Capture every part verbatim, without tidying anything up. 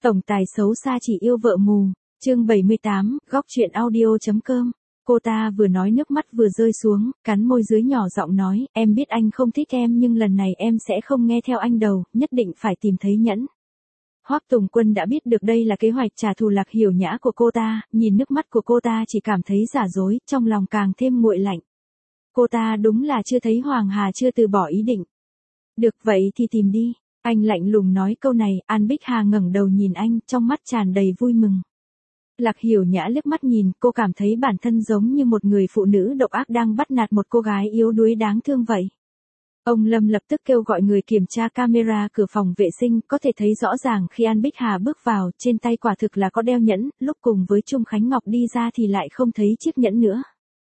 Tổng tài xấu xa chỉ yêu vợ mù. Chương bảy mươi tám, góc truyện audio.com. Cô ta vừa nói nước mắt vừa rơi xuống, cắn môi dưới nhỏ giọng nói, em biết anh không thích em nhưng lần này em sẽ không nghe theo anh đâu, nhất định phải tìm thấy nhẫn. Hoắc Tùng Quân đã biết được đây là kế hoạch trả thù Lạc Hiểu Nhã của cô ta, nhìn nước mắt của cô ta chỉ cảm thấy giả dối, trong lòng càng thêm nguội lạnh. Cô ta đúng là chưa thấy Hoàng Hà chưa từ bỏ ý định. Được vậy thì tìm đi. Anh lạnh lùng nói câu này, An Bích Hà ngẩng đầu nhìn anh, trong mắt tràn đầy vui mừng. Lạc Hiểu Nhã liếc mắt nhìn, cô cảm thấy bản thân giống như một người phụ nữ độc ác đang bắt nạt một cô gái yếu đuối đáng thương vậy. Ông Lâm lập tức kêu gọi người kiểm tra camera cửa phòng vệ sinh, có thể thấy rõ ràng khi An Bích Hà bước vào, trên tay quả thực là có đeo nhẫn, lúc cùng với Trung Khánh Ngọc đi ra thì lại không thấy chiếc nhẫn nữa.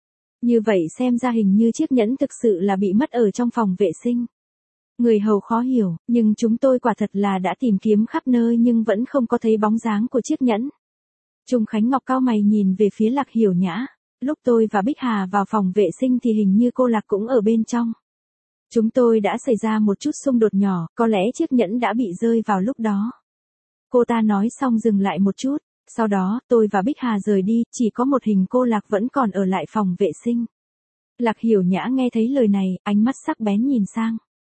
Như vậy xem ra hình như chiếc nhẫn thực sự là bị mất ở trong phòng vệ sinh. Người hầu khó hiểu, nhưng chúng tôi quả thật là đã tìm kiếm khắp nơi nhưng vẫn không có thấy bóng dáng của chiếc nhẫn. Trung Khánh Ngọc cau mày nhìn về phía Lạc Hiểu Nhã. Lúc tôi và Bích Hà vào phòng vệ sinh thì hình như cô Lạc cũng ở bên trong. Chúng tôi đã xảy ra một chút xung đột nhỏ, có lẽ chiếc nhẫn đã bị rơi vào lúc đó. Cô ta nói xong dừng lại một chút, sau đó tôi và Bích Hà rời đi, chỉ có một hình cô Lạc vẫn còn ở lại phòng vệ sinh. Lạc Hiểu Nhã nghe thấy lời này, ánh mắt sắc bén nhìn sang.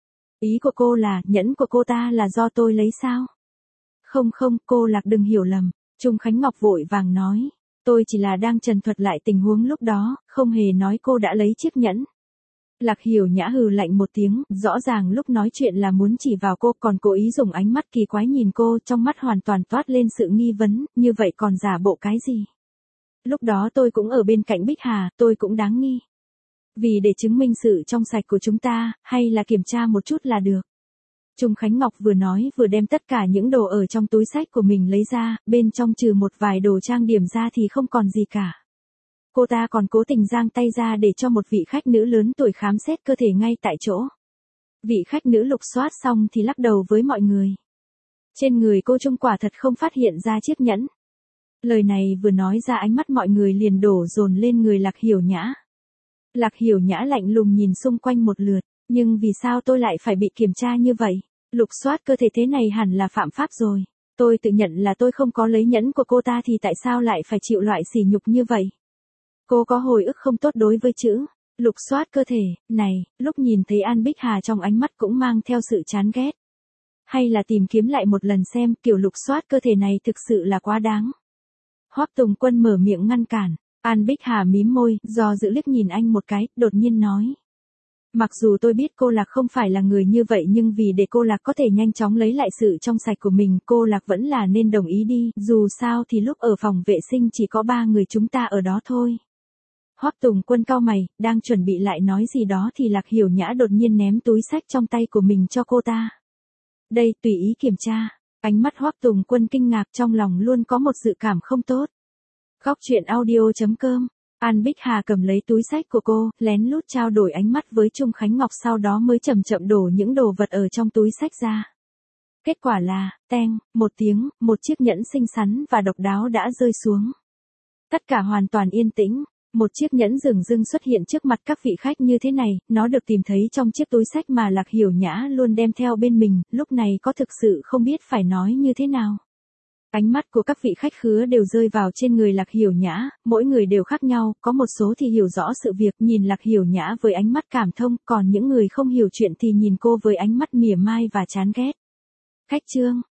Ý của cô là, nhẫn của cô ta là do tôi lấy sao? Không không, cô Lạc đừng hiểu lầm. Trung Khánh Ngọc vội vàng nói. Tôi chỉ là đang trần thuật lại tình huống lúc đó, không hề nói cô đã lấy chiếc nhẫn. Lạc Hiểu Nhã hừ lạnh một tiếng, rõ ràng lúc nói chuyện là muốn chỉ vào cô còn cố ý dùng ánh mắt kỳ quái nhìn cô, trong mắt hoàn toàn toát lên sự nghi vấn, như vậy còn giả bộ cái gì? Lúc đó tôi cũng ở bên cạnh Bích Hà, tôi cũng đáng nghi. Vì để chứng minh sự trong sạch của chúng ta, hay là kiểm tra một chút là được. Trung Khánh Ngọc vừa nói vừa đem tất cả những đồ ở trong túi xách của mình lấy ra, bên trong trừ một vài đồ trang điểm ra thì không còn gì cả. Cô ta còn cố tình giang tay ra để cho một vị khách nữ lớn tuổi khám xét cơ thể ngay tại chỗ. Vị khách nữ lục soát xong thì lắc đầu với mọi người. Trên người cô Trung quả thật không phát hiện ra chiếc nhẫn. Lời này vừa nói ra ánh mắt mọi người liền đổ dồn lên người Lạc Hiểu Nhã. Lạc Hiểu Nhã lạnh lùng nhìn xung quanh một lượt, nhưng vì sao tôi lại phải bị kiểm tra như vậy? Lục soát cơ thể thế này hẳn là phạm pháp rồi. Tôi tự nhận là tôi không có lấy nhẫn của cô ta thì tại sao lại phải chịu loại sỉ nhục như vậy? Cô có hồi ức không tốt đối với chữ lục soát cơ thể này, lúc nhìn thấy An Bích Hà trong ánh mắt cũng mang theo sự chán ghét. Hay là tìm kiếm lại một lần xem kiểu lục soát cơ thể này thực sự là quá đáng. Hoắc Tùng Quân mở miệng ngăn cản. An Bích Hà mím môi, do dự liếc nhìn anh một cái, đột nhiên nói. Mặc dù tôi biết cô Lạc không phải là người như vậy nhưng vì để cô Lạc có thể nhanh chóng lấy lại sự trong sạch của mình, cô Lạc vẫn là nên đồng ý đi, dù sao thì lúc ở phòng vệ sinh chỉ có ba người chúng ta ở đó thôi. Hoắc Tùng Quân cau mày, đang chuẩn bị lại nói gì đó thì Lạc Hiểu Nhã đột nhiên ném túi xách trong tay của mình cho cô ta. Đây, tùy ý kiểm tra. Ánh mắt Hoắc Tùng Quân kinh ngạc, trong lòng luôn có một dự cảm không tốt. Góc truyện audio.com. An Bích Hà cầm lấy túi xách của cô, lén lút trao đổi ánh mắt với Trung Khánh Ngọc, sau đó mới chậm chậm đổ những đồ vật ở trong túi xách ra. Kết quả là, teng, một tiếng, một chiếc nhẫn xinh xắn và độc đáo đã rơi xuống. Tất cả hoàn toàn yên tĩnh, một chiếc nhẫn dửng dưng xuất hiện trước mặt các vị khách như thế này, nó được tìm thấy trong chiếc túi xách mà Lạc Hiểu Nhã luôn đem theo bên mình, lúc này có thực sự không biết phải nói như thế nào. Ánh mắt của các vị khách khứa đều rơi vào trên người Lạc Hiểu Nhã, mỗi người đều khác nhau, có một số thì hiểu rõ sự việc nhìn Lạc Hiểu Nhã với ánh mắt cảm thông, còn những người không hiểu chuyện thì nhìn cô với ánh mắt mỉa mai và chán ghét. Khách trương,